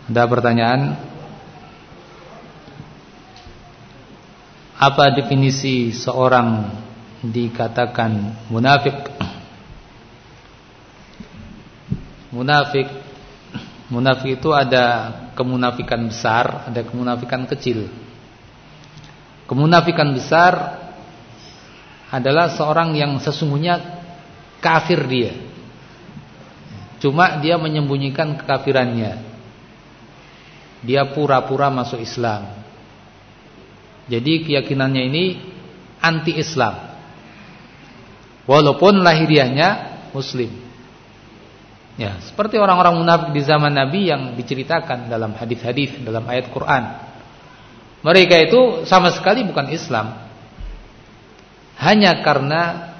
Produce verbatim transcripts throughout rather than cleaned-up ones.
Ada pertanyaan, apa definisi seorang dikatakan munafik? Munafik Munafik itu ada kemunafikan besar, ada kemunafikan kecil. Kemunafikan besar adalah seorang yang sesungguhnya kafir dia, cuma dia menyembunyikan kekafirannya. Dia pura-pura masuk Islam. Jadi keyakinannya ini anti-Islam, walaupun lahiriahnya Muslim. Ya, seperti orang-orang munafik di zaman Nabi yang diceritakan dalam hadis-hadis, dalam ayat Quran. Mereka itu sama sekali bukan Islam, hanya karena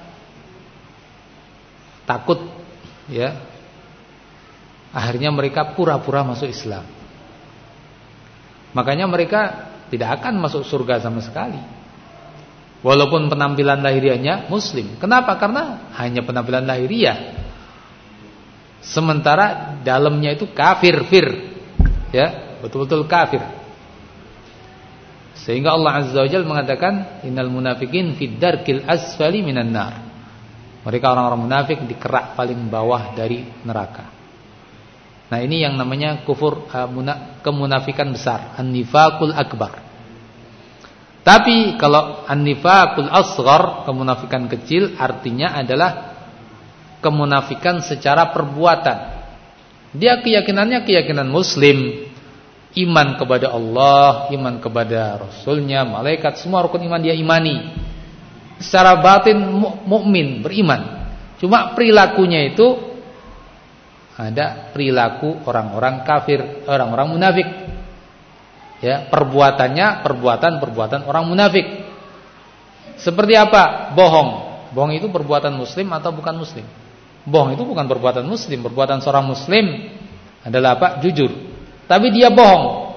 takut, ya. Akhirnya mereka pura-pura masuk Islam. Makanya mereka tidak akan masuk surga sama sekali, walaupun penampilan lahiriahnya Muslim. Kenapa? Karena hanya penampilan lahiriah, sementara dalamnya itu kafir, fir, ya, betul-betul kafir. Sehingga Allah Azza wa Jalla mengatakan, innal munafiqin fid darkil asfali minan nar. Mereka orang-orang munafik di kerak paling bawah dari neraka. Nah, ini yang namanya kufur, uh, muna, kemunafikan besar, an-nifaqul akbar. Tapi kalau an-nifaqul asghar, kemunafikan kecil, artinya adalah kemunafikan secara perbuatan. Dia keyakinannya keyakinan Muslim, iman kepada Allah, iman kepada Rasulnya, malaikat, semua rukun iman dia imani. Secara batin mukmin, beriman. Cuma perilakunya itu ada perilaku orang-orang kafir, orang-orang munafik. Ya, perbuatannya perbuatan-perbuatan orang munafik. Seperti apa? Bohong. Bohong itu perbuatan Muslim atau bukan Muslim? Bohong itu bukan perbuatan Muslim. Perbuatan seorang Muslim adalah apa? Jujur. Tapi dia bohong.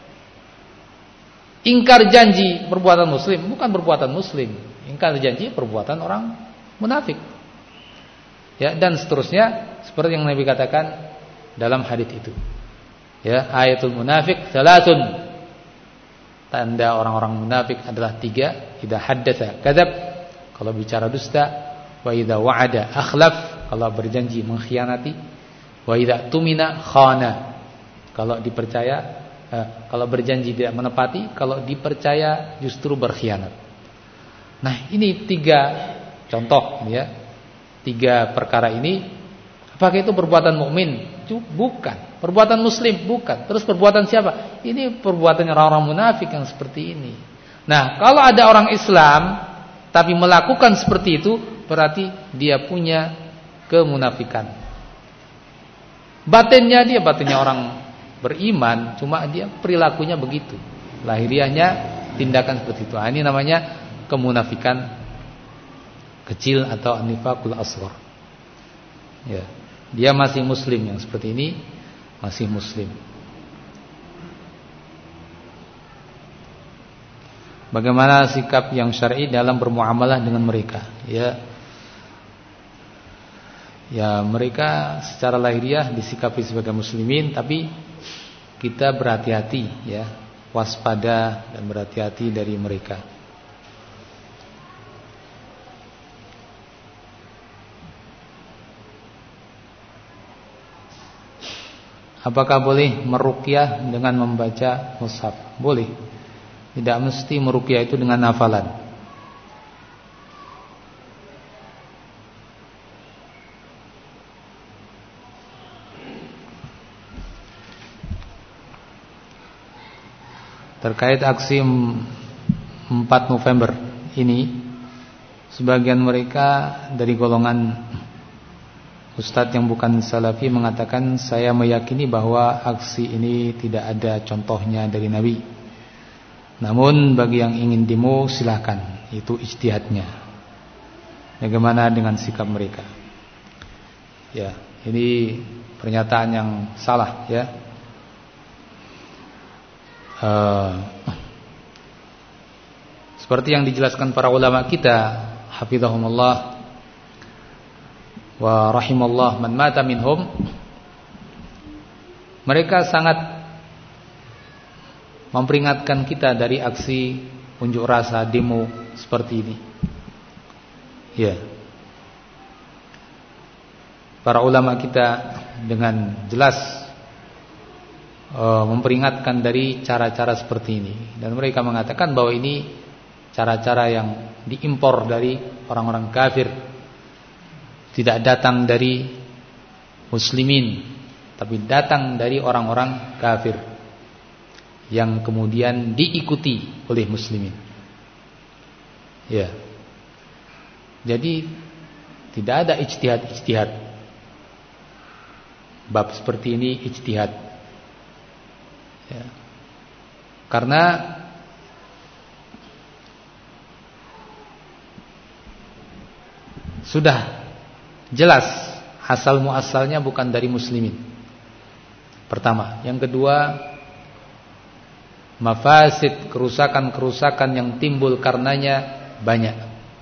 Ingkar janji, perbuatan Muslim, bukan perbuatan Muslim. Ingkar janji, perbuatan orang munafik. Ya, dan seterusnya, seperti yang Nabi katakan dalam hadis itu. Ya, ayatul munafik salatun. Tanda orang-orang munafik adalah tiga. Idza haddatsa kadzab, kalau bicara dusta. Wa idza wa'ada akhlaf, kalau berjanji mengkhianati. Wa idza tumina khana, kalau dipercaya eh, kalau berjanji tidak menepati, kalau dipercaya justru berkhianat. Nah, ini tiga contoh, ya. Tiga perkara ini, apakah itu perbuatan mukmin? Bukan. Perbuatan Muslim? Bukan. Terus perbuatan siapa? Ini perbuatan orang-orang munafik yang seperti ini. Nah, kalau ada orang Islam tapi melakukan seperti itu, berarti dia punya kemunafikan. Batinnya dia batinnya orang beriman, cuma dia perilakunya begitu. Lahiriahnya tindakan seperti itu. Nah, ini namanya kemunafikan kecil atau nifaqul asghar. Ya, dia masih Muslim, yang seperti ini masih Muslim. Bagaimana sikap yang syar'i dalam bermuamalah dengan mereka? Ya, ya mereka secara lahiriah disikapi sebagai muslimin, tapi kita berhati-hati, ya, waspada dan berhati-hati dari mereka. Apakah boleh meruqyah dengan membaca mushaf? Boleh. Tidak mesti meruqyah itu dengan hafalan. Terkait aksi empat November ini, sebagian mereka dari golongan Ustadz yang bukan salafi mengatakan, saya meyakini bahwa aksi ini tidak ada contohnya dari Nabi. Namun bagi yang ingin demo silahkan, itu ijtihadnya. Bagaimana dengan sikap mereka? Ya, ini pernyataan yang salah, ya. Uh, seperti yang dijelaskan para ulama kita, hafizahumullah wa rahimallah man mata minhum, mereka sangat memperingatkan kita dari aksi unjuk rasa, demo seperti ini. Ya. Para ulama kita dengan jelas uh, memperingatkan dari cara-cara seperti ini, dan mereka mengatakan bahwa ini cara-cara yang diimpor dari orang-orang kafir, tidak datang dari muslimin, tapi datang dari orang-orang kafir yang kemudian diikuti oleh muslimin. Ya. Jadi tidak ada ijtihad-ijtihad. Bab seperti ini ijtihad. Ya. Karena sudah jelas asal muasalnya bukan dari muslimin. Pertama, yang kedua, mafasid, kerusakan-kerusakan yang timbul karenanya banyak.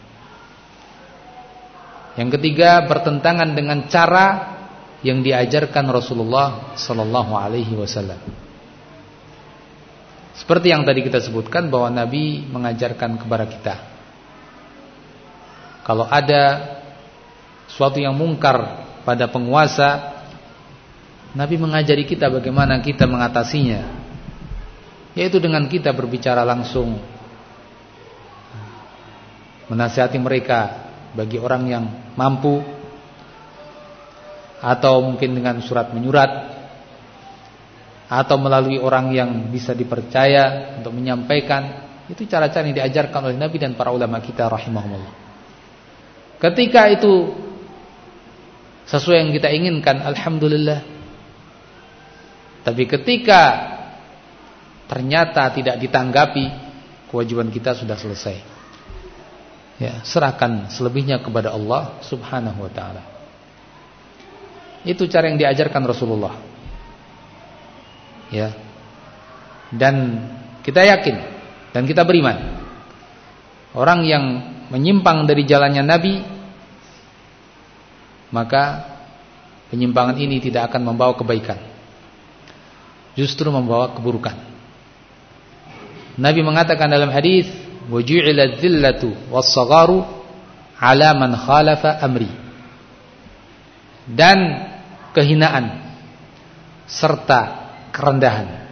Yang ketiga, bertentangan dengan cara yang diajarkan Rasulullah sallallahu alaihi wasallam. Seperti yang tadi kita sebutkan bahwa Nabi mengajarkan kepada kita, kalau ada suatu yang mungkar pada penguasa, Nabi mengajari kita bagaimana kita mengatasinya, yaitu dengan kita berbicara langsung, menasihati mereka bagi orang yang mampu, atau mungkin dengan surat menyurat, atau melalui orang yang bisa dipercaya untuk menyampaikan. Itu cara-cara yang diajarkan oleh Nabi dan para ulama kita rahimahumullah. Ketika itu sesuai yang kita inginkan, alhamdulillah. Tapi ketika ternyata tidak ditanggapi, kewajiban kita sudah selesai. Ya, serahkan selebihnya kepada Allah Subhanahu wa taala. Itu cara yang diajarkan Rasulullah. Ya. Dan kita yakin dan kita beriman, orang yang menyimpang dari jalannya Nabi, maka penyimpangan ini tidak akan membawa kebaikan, justru membawa keburukan. Nabi mengatakan dalam hadis, wa ju'ila dzillatu was-sagharu 'ala man khalafa amri. Dan kehinaan serta kerendahan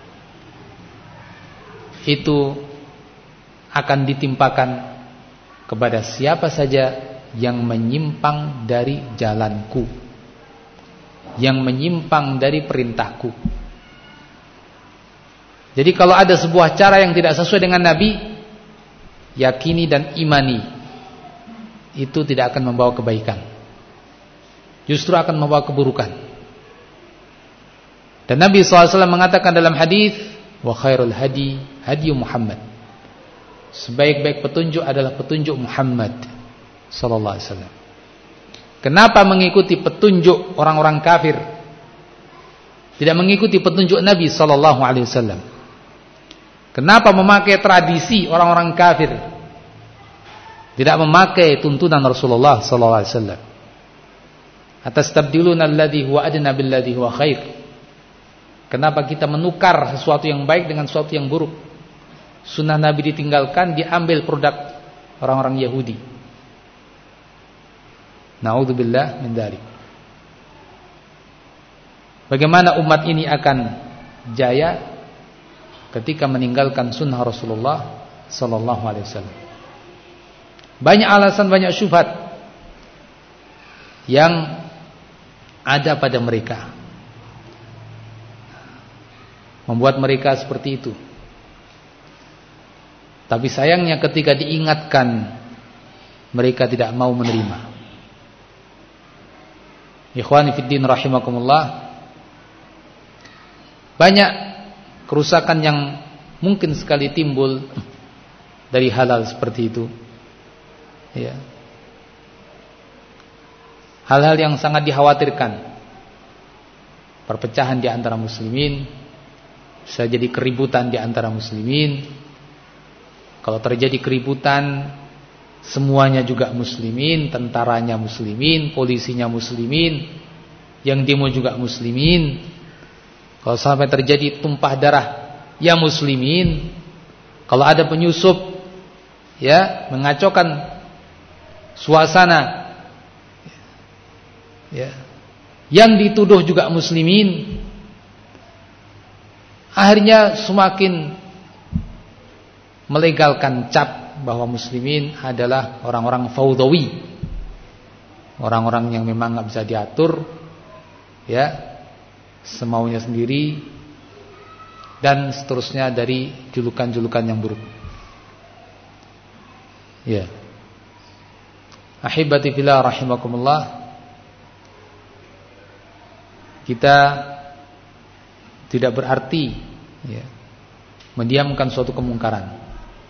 itu akan ditimpakan kepada siapa saja yang menyimpang dari jalanku, yang menyimpang dari perintahku. Jadi kalau ada sebuah cara yang tidak sesuai dengan Nabi, yakini dan imani, itu tidak akan membawa kebaikan, justru akan membawa keburukan. Dan Nabi shallallahu alaihi wasallam mengatakan dalam hadis, wa khairul hadi hadi Muhammad. Sebaik-baik petunjuk adalah petunjuk Muhammad sallallahu alaihi wasallam. Kenapa mengikuti petunjuk orang-orang kafir, tidak mengikuti petunjuk Nabi sallallahu alaihi wasallam? Kenapa memakai tradisi orang-orang kafir, tidak memakai tuntunan Rasulullah sallallahu alaihi wasallam? Atastabdiluna alladhi huwa adna billadhi huwa khair. Kenapa kita menukar sesuatu yang baik dengan sesuatu yang buruk? Sunnah Nabi ditinggalkan, diambil produk orang-orang Yahudi. Na'udzubillah min dzalik. Bagaimana umat ini akan jaya ketika meninggalkan sunnah Rasulullah sallallahu alaihi wasallam? Banyak alasan, banyak syubhat yang ada pada mereka, membuat mereka seperti itu. Tapi sayangnya ketika diingatkan, mereka tidak mau menerima. Ikhwani fiddin rahimakumullah, banyak kerusakan yang mungkin sekali timbul dari hal-hal seperti itu. Ya. Hal-hal yang sangat dikhawatirkan, perpecahan di antara muslimin, bisa jadi keributan di antara muslimin. Kalau terjadi keributan, semuanya juga muslimin, tentaranya muslimin, polisinya muslimin, yang demo juga muslimin. Kalau sampai terjadi tumpah darah ya muslimin, kalau ada penyusup ya mengacaukan suasana, ya, yang dituduh juga muslimin, akhirnya semakin melegalkan cap bahwa muslimin adalah orang-orang faudawi, orang-orang yang memang nggak bisa diatur, ya, semaunya sendiri, dan seterusnya dari julukan-julukan yang buruk. Ya, ahibati fillah rahimakumullah, kita tidak berarti ya, mendiamkan suatu kemungkaran.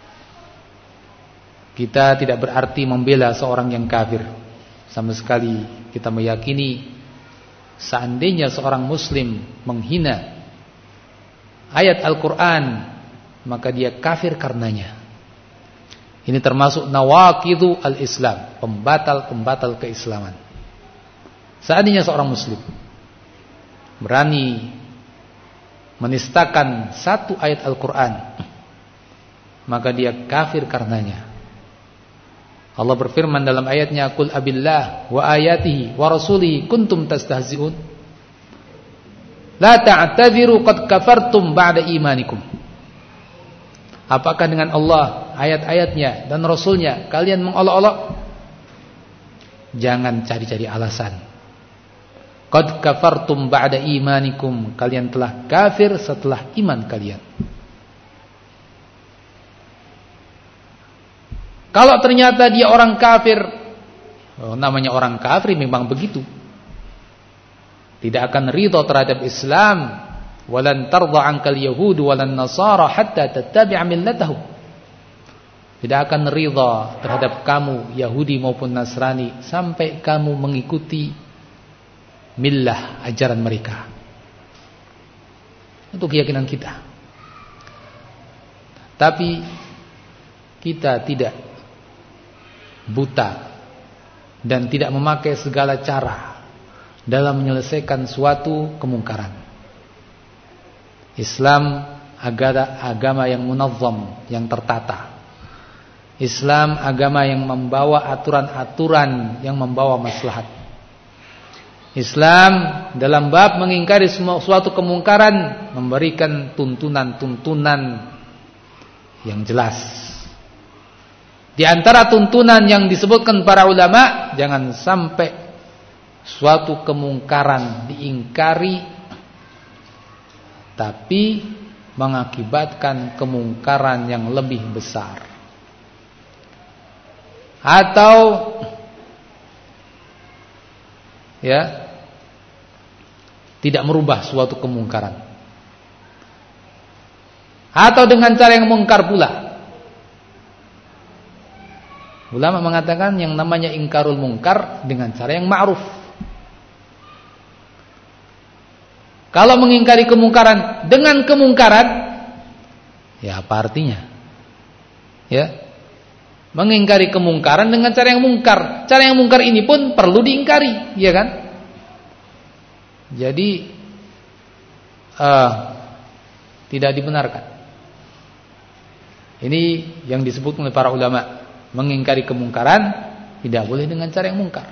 Kita tidak berarti membela seorang yang kafir. Sama sekali kita meyakini seandainya seorang muslim menghina ayat Al-Quran, maka dia kafir karenanya. Ini termasuk nawaqidu al-Islam, pembatal-pembatal keislaman. Seandainya seorang muslim berani menistakan satu ayat Al-Quran, maka dia kafir karenanya. Allah berfirman dalam ayatnya, "Qul abillah wa ayatihi wa rasulihi kuntum tastahzi'un la ta'tadhiru qad kafartum ba'da imanikum." Apakah dengan Allah, ayat-ayatnya dan Rasulnya kalian mengolok-olok? Jangan cari-cari alasan. Qad kafartum ba'da imanikum, kalian telah kafir setelah iman kalian. Kalau ternyata dia orang kafir, oh, namanya orang kafir memang begitu, tidak akan ridha terhadap Islam. Walan tardha 'ankal yahud walan nasara hatta tattabi'a millatahum. Tidak akan ridha terhadap kamu Yahudi maupun Nasrani sampai kamu mengikuti millah, ajaran mereka. Itu keyakinan kita. Tapi kita tidak buta dan tidak memakai segala cara dalam menyelesaikan suatu kemungkaran. Islam agama, agama yang munazzam, yang tertata. Islam agama yang membawa aturan-aturan yang membawa maslahat. Islam dalam bab mengingkari semua suatu kemungkaran memberikan tuntunan-tuntunan yang jelas. Di antara tuntunan yang disebutkan para ulama, jangan sampai suatu kemungkaran diingkari tapi mengakibatkan kemungkaran yang lebih besar, atau ya tidak merubah suatu kemungkaran, atau dengan cara yang mungkar pula. Ulama mengatakan yang namanya ingkarul mungkar dengan cara yang ma'ruf. Kalau mengingkari kemungkaran dengan kemungkaran, ya apa artinya? Ya, mengingkari kemungkaran dengan cara yang mungkar. Cara yang mungkar ini pun perlu diingkari, ya kan? Jadi uh, tidak dibenarkan. Ini yang disebut oleh para ulama, mengingkari kemungkaran tidak boleh dengan cara yang mungkar,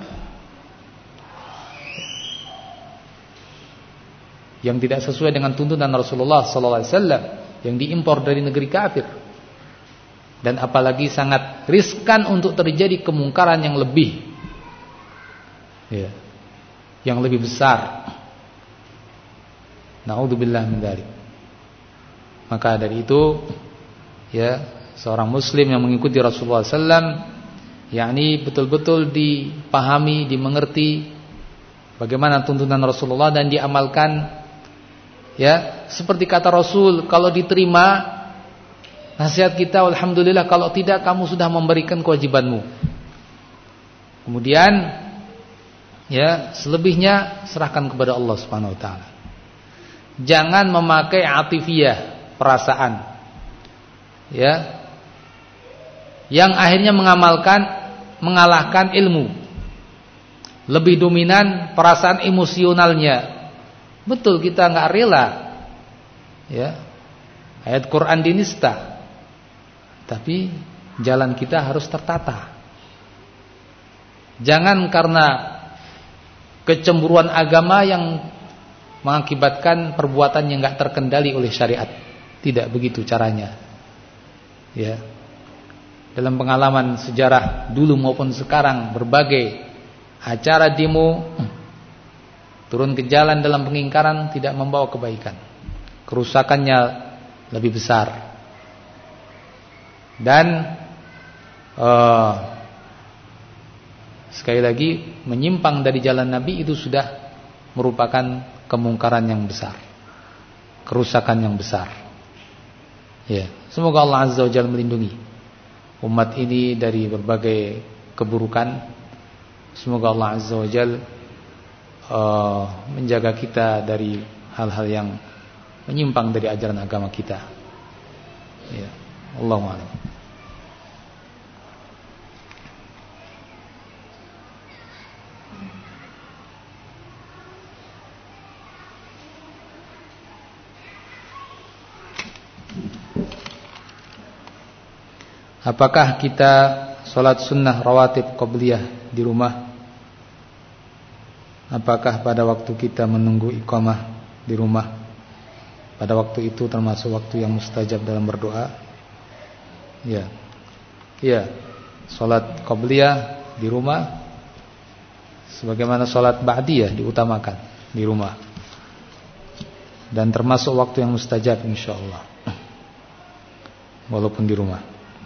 yang tidak sesuai dengan tuntunan Rasulullah sallallahu alaihi wasallam, yang diimpor dari negeri kafir, dan apalagi sangat riskan untuk terjadi kemungkaran yang lebih, ya, yang lebih besar. Na'udzubillah min dzalik. Maka dari itu, ya, seorang muslim yang mengikuti Rasulullah sallallahu alaihi wasallam, yakni betul-betul dipahami, dimengerti bagaimana tuntunan Rasulullah dan diamalkan. Ya, seperti kata Rasul, kalau diterima nasihat kita, alhamdulillah, kalau tidak kamu sudah memberikan kewajibanmu. Kemudian ya, selebihnya serahkan kepada Allah Subhanahu wa taala. Jangan memakai atifiyah, perasaan. Ya. Yang akhirnya mengamalkan mengalahkan ilmu. Lebih dominan perasaan emosionalnya. Betul, kita nggak rela, ya, Ayat Quran dinista. Tapi jalan kita harus tertata. Jangan karena kecemburuan agama yang mengakibatkan perbuatan yang enggak terkendali oleh syariat. Tidak begitu caranya. Ya. Dalam pengalaman sejarah dulu maupun sekarang, berbagai acara demo turun ke jalan dalam pengingkaran tidak membawa kebaikan. Kerusakannya lebih besar. Dan uh, sekali lagi, menyimpang dari jalan Nabi itu sudah merupakan kemungkaran yang besar, kerusakan yang besar. Ya, semoga Allah Azza wa Jalla melindungi umat ini dari berbagai keburukan. Semoga Allah Azza wa Jalla uh, menjaga kita dari hal-hal yang menyimpang dari ajaran agama kita. Ya, Allahu a'lam. Apakah kita sholat sunnah rawatib qabliyah di rumah? Apakah pada waktu kita menunggu iqamah di rumah, pada waktu itu termasuk waktu yang mustajab dalam berdoa? Ya, ya, sholat qabliyah di rumah, sebagaimana sholat ba'diyah diutamakan di rumah, dan termasuk waktu yang mustajab insyaallah, walaupun di rumah.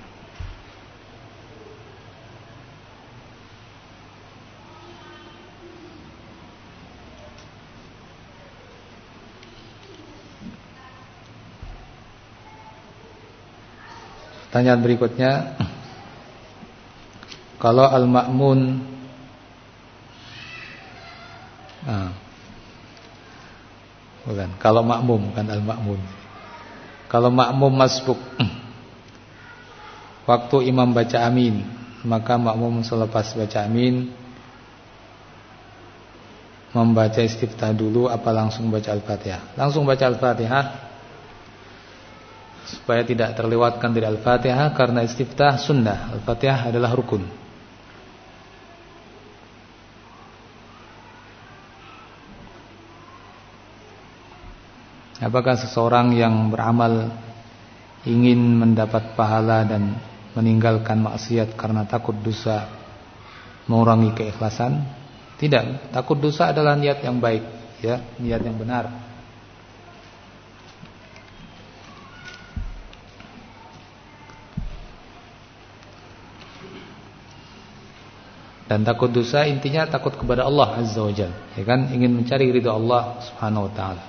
Pertanyaan berikutnya, kalau al-ma'mun ah, bukan, kalau makmum, bukan al-ma'mun. Kalau makmum masbuk, waktu imam baca amin, maka makmum selepas baca amin membaca istiftah dulu apa langsung baca al-fatihah? Langsung baca al-fatihah, supaya tidak terlewatkan dari Al-Fatihah, karena istiftah sunnah, Al-Fatihah adalah rukun. Apakah seseorang yang beramal ingin mendapat pahala dan meninggalkan maksiat karena takut dosa mengurangi keikhlasan? Tidak, takut dosa adalah niat yang baik, ya, niat yang benar. Dan takut dosa intinya takut kepada Allah Azza wa Jalla, ya kan, ingin mencari ridha Allah Subhanahu wa taala.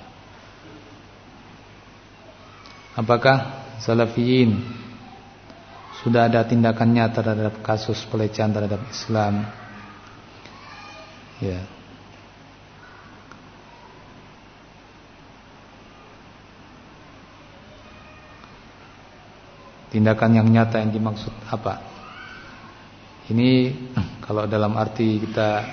Apakah salafiyin sudah ada tindakan nyata terhadap kasus pelecehan terhadap Islam? Ya. Tindakan yang nyata yang dimaksud apa? Ini kalau dalam arti kita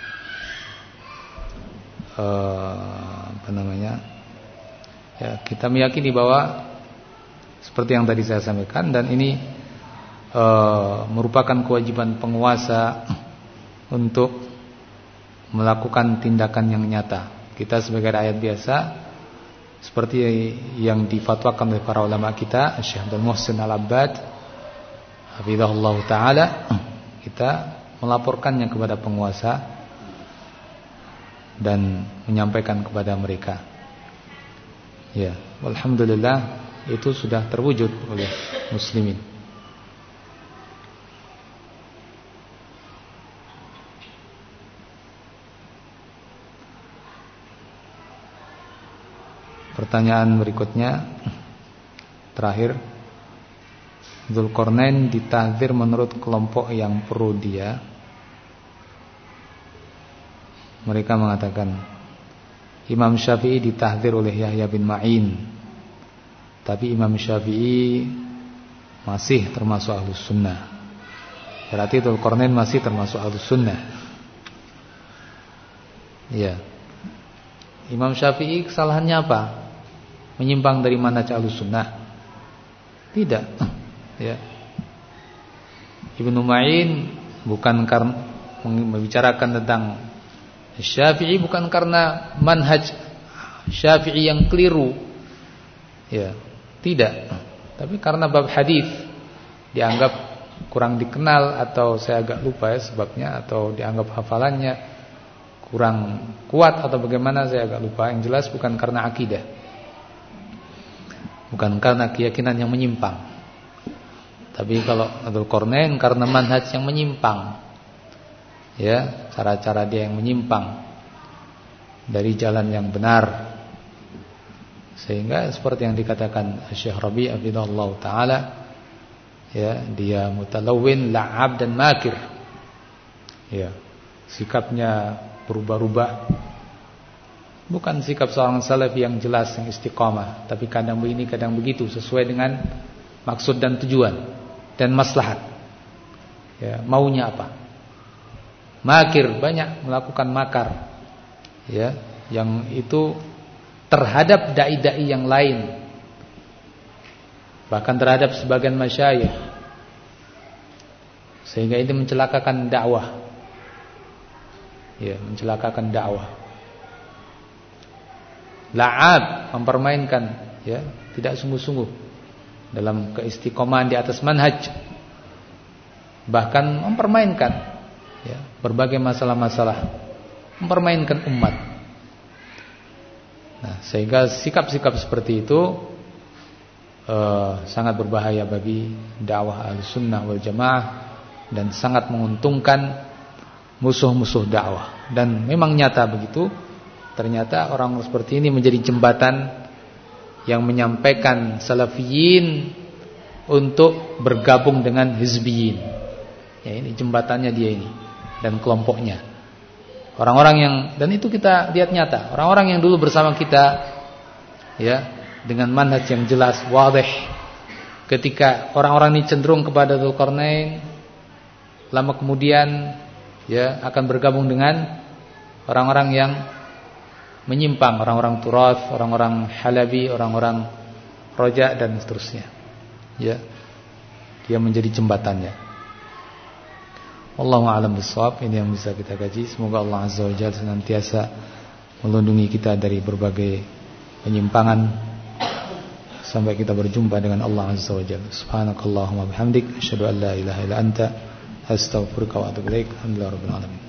uh, apa namanya, ya, kita meyakini bahwa seperti yang tadi saya sampaikan, dan ini uh, merupakan kewajiban penguasa untuk melakukan tindakan yang nyata. Kita sebagai rakyat biasa, seperti yang difatwakan oleh para ulama kita, Syekh Abdul Muhsin Al-Abbad hafizahullah taala, kita melaporkannya kepada penguasa dan menyampaikan kepada mereka. Ya, alhamdulillah itu sudah terwujud oleh muslimin. Pertanyaan berikutnya, terakhir, Dzulqarnain ditahdzir menurut kelompok yang pro dia. Mereka mengatakan Imam Syafi'i ditahdzir oleh Yahya bin Ma'in, tapi Imam Syafi'i masih termasuk Ahlus Sunnah. Berarti Dzulqarnain masih termasuk Ahlus Sunnah. Ya. Imam Syafi'i kesalahannya apa? menyimpang dari manhaj Ahlussunnah. Tidak. Ya. Ibnu Ma'in bukan karena membicarakan tentang Syafi'i bukan karena manhaj Syafi'i yang keliru. Ya, tidak. Tapi karena bab hadis dianggap kurang dikenal atau saya agak lupa ya sebabnya atau dianggap hafalannya kurang kuat atau bagaimana saya agak lupa. Yang jelas bukan karena akidah. Bukan karena keyakinan yang menyimpang. Tapi kalau Dzulqarnain karena manhaj yang menyimpang. Ya, cara-cara dia yang menyimpang dari jalan yang benar. Sehingga seperti yang dikatakan Syekh Rabi' hafizahullah taala, ya, dia mutalawwin, la'ab dan makir. Ya, sikapnya berubah-ubah. Bukan sikap seorang salafi yang jelas, yang istiqamah, tapi kadang begini, kadang begitu sesuai dengan maksud dan tujuan dan maslahat. Ya, maunya apa? Makir, banyak melakukan makar. Ya, yang itu terhadap dai-dai yang lain. Bahkan terhadap sebagian masyayikh. Sehingga ini mencelakakan dakwah. Ya, mencelakakan dakwah. La'ab, mempermainkan, ya, tidak sungguh-sungguh dalam keistiqomahan di atas manhaj. Bahkan mempermainkan, ya, berbagai masalah-masalah, mempermainkan umat. Nah, sehingga sikap-sikap seperti itu eh, sangat berbahaya bagi dakwah Ahlussunnah wal Jamaah dan sangat menguntungkan musuh-musuh dakwah. Dan memang nyata begitu. Ternyata orang seperti ini menjadi jembatan yang menyampaikan salafiyin untuk bergabung dengan hizbiyin. Ya, ini jembatannya dia ini dan kelompoknya. Orang-orang yang, dan itu kita lihat nyata, orang-orang yang dulu bersama kita, ya, dengan manhaj yang jelas, wadih. Ketika orang-orang ini cenderung kepada Dzulqarnain, lama kemudian, ya, akan bergabung dengan orang-orang yang menyimpang, orang-orang Turath, orang-orang Halabi, orang-orang Roja dan seterusnya. Ya, dia menjadi jembatannya. Wallahu a'lam bishawab. Ini yang bisa kita kaji. Semoga Allah Azza wa Jalla senantiasa melindungi kita dari berbagai penyimpangan sampai kita berjumpa dengan Allah Azza wa Jalla. Subhanakallahumma bihamdik, asyhadu an la ilaha illa anta, astaghfiruka wa atubu ilaik. Alhamdulillahirabbil alamin.